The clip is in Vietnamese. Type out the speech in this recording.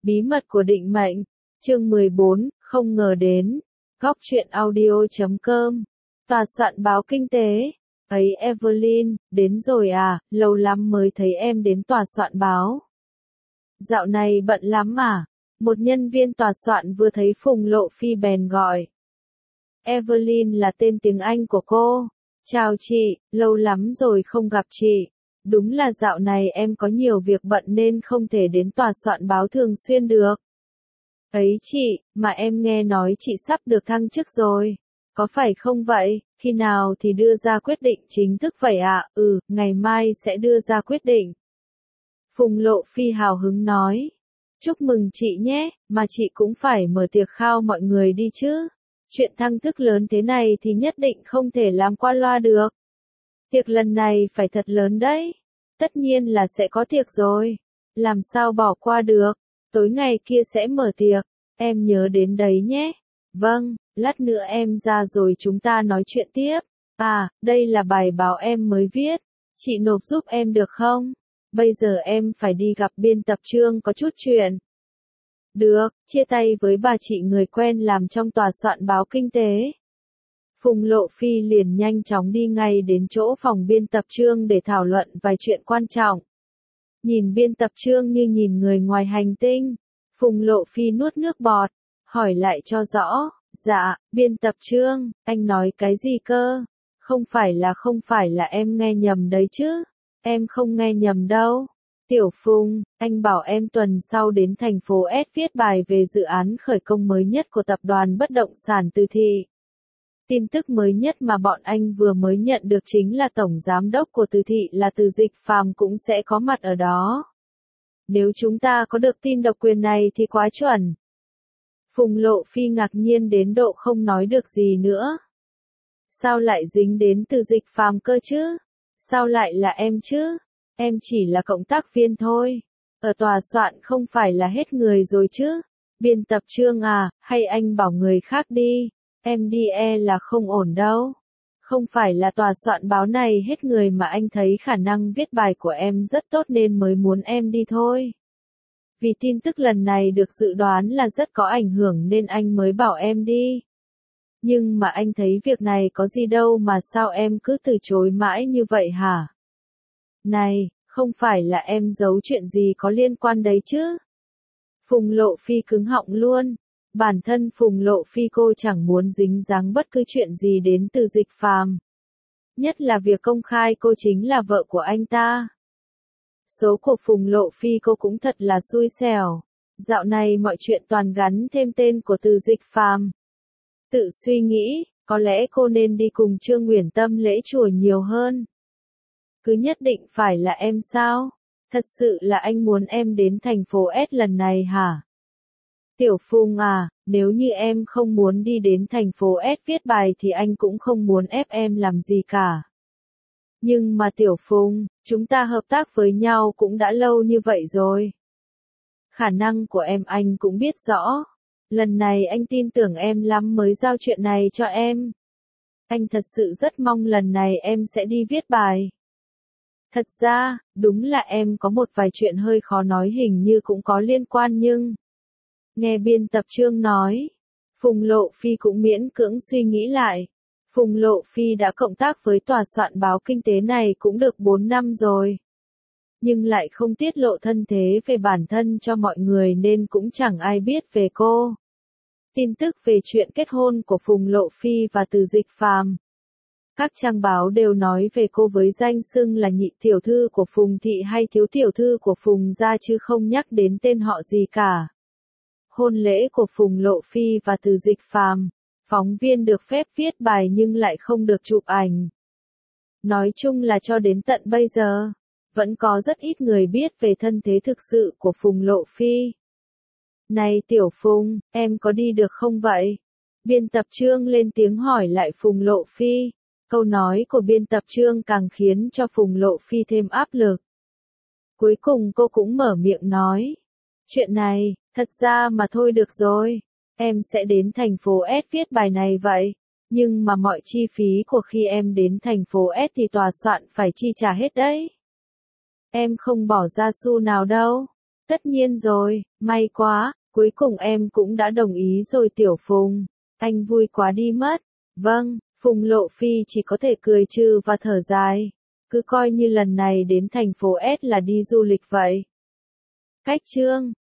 Bí mật của định mệnh. Chương 14, không ngờ đến. Góc truyện audio.com. Tòa soạn báo kinh tế. Ấy Evelyn, đến rồi à, lâu lắm mới thấy em đến tòa soạn báo. Dạo này bận lắm à? Một nhân viên tòa soạn vừa thấy Phùng Lộ Phi bèn gọi. Evelyn là tên tiếng Anh của cô. Chào chị, lâu lắm rồi không gặp chị. Đúng là dạo này em có nhiều việc bận nên không thể đến tòa soạn báo thường xuyên được. Ấy chị, mà em nghe nói chị sắp được thăng chức rồi. Có phải không vậy? Khi nào thì đưa ra quyết định chính thức vậy ạ? Ngày mai sẽ đưa ra quyết định. Phùng Lộ Phi hào hứng nói. Chúc mừng chị nhé, mà chị cũng phải mở tiệc khao mọi người đi chứ. Chuyện thăng chức lớn thế này thì nhất định không thể làm qua loa được. Tiệc lần này phải thật lớn đấy. Tất nhiên là sẽ có tiệc rồi. Làm sao bỏ qua được. Tối ngày kia sẽ mở tiệc. Em nhớ đến đấy nhé. Vâng, lát nữa em ra rồi chúng ta nói chuyện tiếp. À, đây là bài báo em mới viết. Chị nộp giúp em được không? Bây giờ em phải đi gặp biên tập Trương có chút chuyện. Được, chia tay với bà chị người quen làm trong tòa soạn báo kinh tế. Phùng Lộ Phi liền nhanh chóng đi ngay đến chỗ phòng biên tập Trương để thảo luận vài chuyện quan trọng. Nhìn biên tập Trương như nhìn người ngoài hành tinh. Phùng Lộ Phi nuốt nước bọt, hỏi lại cho rõ. Dạ, biên tập Trương, anh nói cái gì cơ? Không phải là em nghe nhầm đấy chứ? Em không nghe nhầm đâu. Tiểu Phùng, anh bảo em tuần sau đến thành phố S viết bài về dự án khởi công mới nhất của tập đoàn bất động sản Từ Thị. Tin tức mới nhất mà bọn anh vừa mới nhận được chính là tổng giám đốc của Từ Thị là Từ Dịch Phàm cũng sẽ có mặt ở đó. Nếu chúng ta có được tin độc quyền này thì quá chuẩn. Phùng Lộ Phi ngạc nhiên đến độ không nói được gì nữa. Sao lại dính đến Từ Dịch Phàm cơ chứ? Sao lại là em chứ? Em chỉ là cộng tác viên thôi. Ở tòa soạn không phải là hết người rồi chứ? Biên tập Trương à, hay anh bảo người khác đi? Em đi là không ổn đâu. Không phải là tòa soạn báo này hết người mà anh thấy khả năng viết bài của em rất tốt nên mới muốn em đi thôi. Vì tin tức lần này được dự đoán là rất có ảnh hưởng nên anh mới bảo em đi. Nhưng mà anh thấy việc này có gì đâu mà sao em cứ từ chối mãi như vậy hả? Này, không phải là em giấu chuyện gì có liên quan đấy chứ? Phùng Lộ Phi cứng họng luôn. Bản thân Phùng Lộ Phi cô chẳng muốn dính dáng bất cứ chuyện gì đến Từ Dịch Phàm. Nhất là việc công khai cô chính là vợ của anh ta. Số của Phùng Lộ Phi cô cũng thật là xui xẻo. Dạo này mọi chuyện toàn gắn thêm tên của Từ Dịch Phàm. Tự suy nghĩ, có lẽ cô nên đi cùng Trương Uyển Tâm lễ chùa nhiều hơn. Cứ nhất định phải là em sao? Thật sự là anh muốn em đến thành phố S lần này hả? Tiểu Phùng à, nếu như em không muốn đi đến thành phố S viết bài thì anh cũng không muốn ép em làm gì cả. Nhưng mà Tiểu Phùng, chúng ta hợp tác với nhau cũng đã lâu như vậy rồi. Khả năng của em anh cũng biết rõ. Lần này anh tin tưởng em lắm mới giao chuyện này cho em. Anh thật sự rất mong lần này em sẽ đi viết bài. Thật ra, đúng là em có một vài chuyện hơi khó nói hình như cũng có liên quan nhưng... Nghe biên tập Trương nói, Phùng Lộ Phi cũng miễn cưỡng suy nghĩ lại. Phùng Lộ Phi đã cộng tác với tòa soạn báo kinh tế này cũng được 4 năm rồi. Nhưng lại không tiết lộ thân thế về bản thân cho mọi người nên cũng chẳng ai biết về cô. Tin tức về chuyện kết hôn của Phùng Lộ Phi và Từ Dịch Phàm. Các trang báo đều nói về cô với danh xưng là nhị tiểu thư của Phùng Thị hay thiếu tiểu thư của Phùng gia chứ không nhắc đến tên họ gì cả. Hôn lễ của Phùng Lộ Phi và Từ Dịch Phàm, phóng viên được phép viết bài nhưng lại không được chụp ảnh. Nói chung là cho đến tận bây giờ, vẫn có rất ít người biết về thân thế thực sự của Phùng Lộ Phi. Này Tiểu Phùng, em có đi được không vậy? Biên tập Trương lên tiếng hỏi lại Phùng Lộ Phi. Câu nói của biên tập Trương càng khiến cho Phùng Lộ Phi thêm áp lực. Cuối cùng cô cũng mở miệng nói. Chuyện này, thật ra mà thôi được rồi. Em sẽ đến thành phố S viết bài này vậy. Nhưng mà mọi chi phí của khi em đến thành phố S thì tòa soạn phải chi trả hết đấy. Em không bỏ ra xu nào đâu. Tất nhiên rồi, may quá, cuối cùng em cũng đã đồng ý rồi Tiểu Phùng. Anh vui quá đi mất. Vâng, Phùng Lộ Phi chỉ có thể cười trừ và thở dài. Cứ coi như lần này đến thành phố S là đi du lịch vậy. Cách chương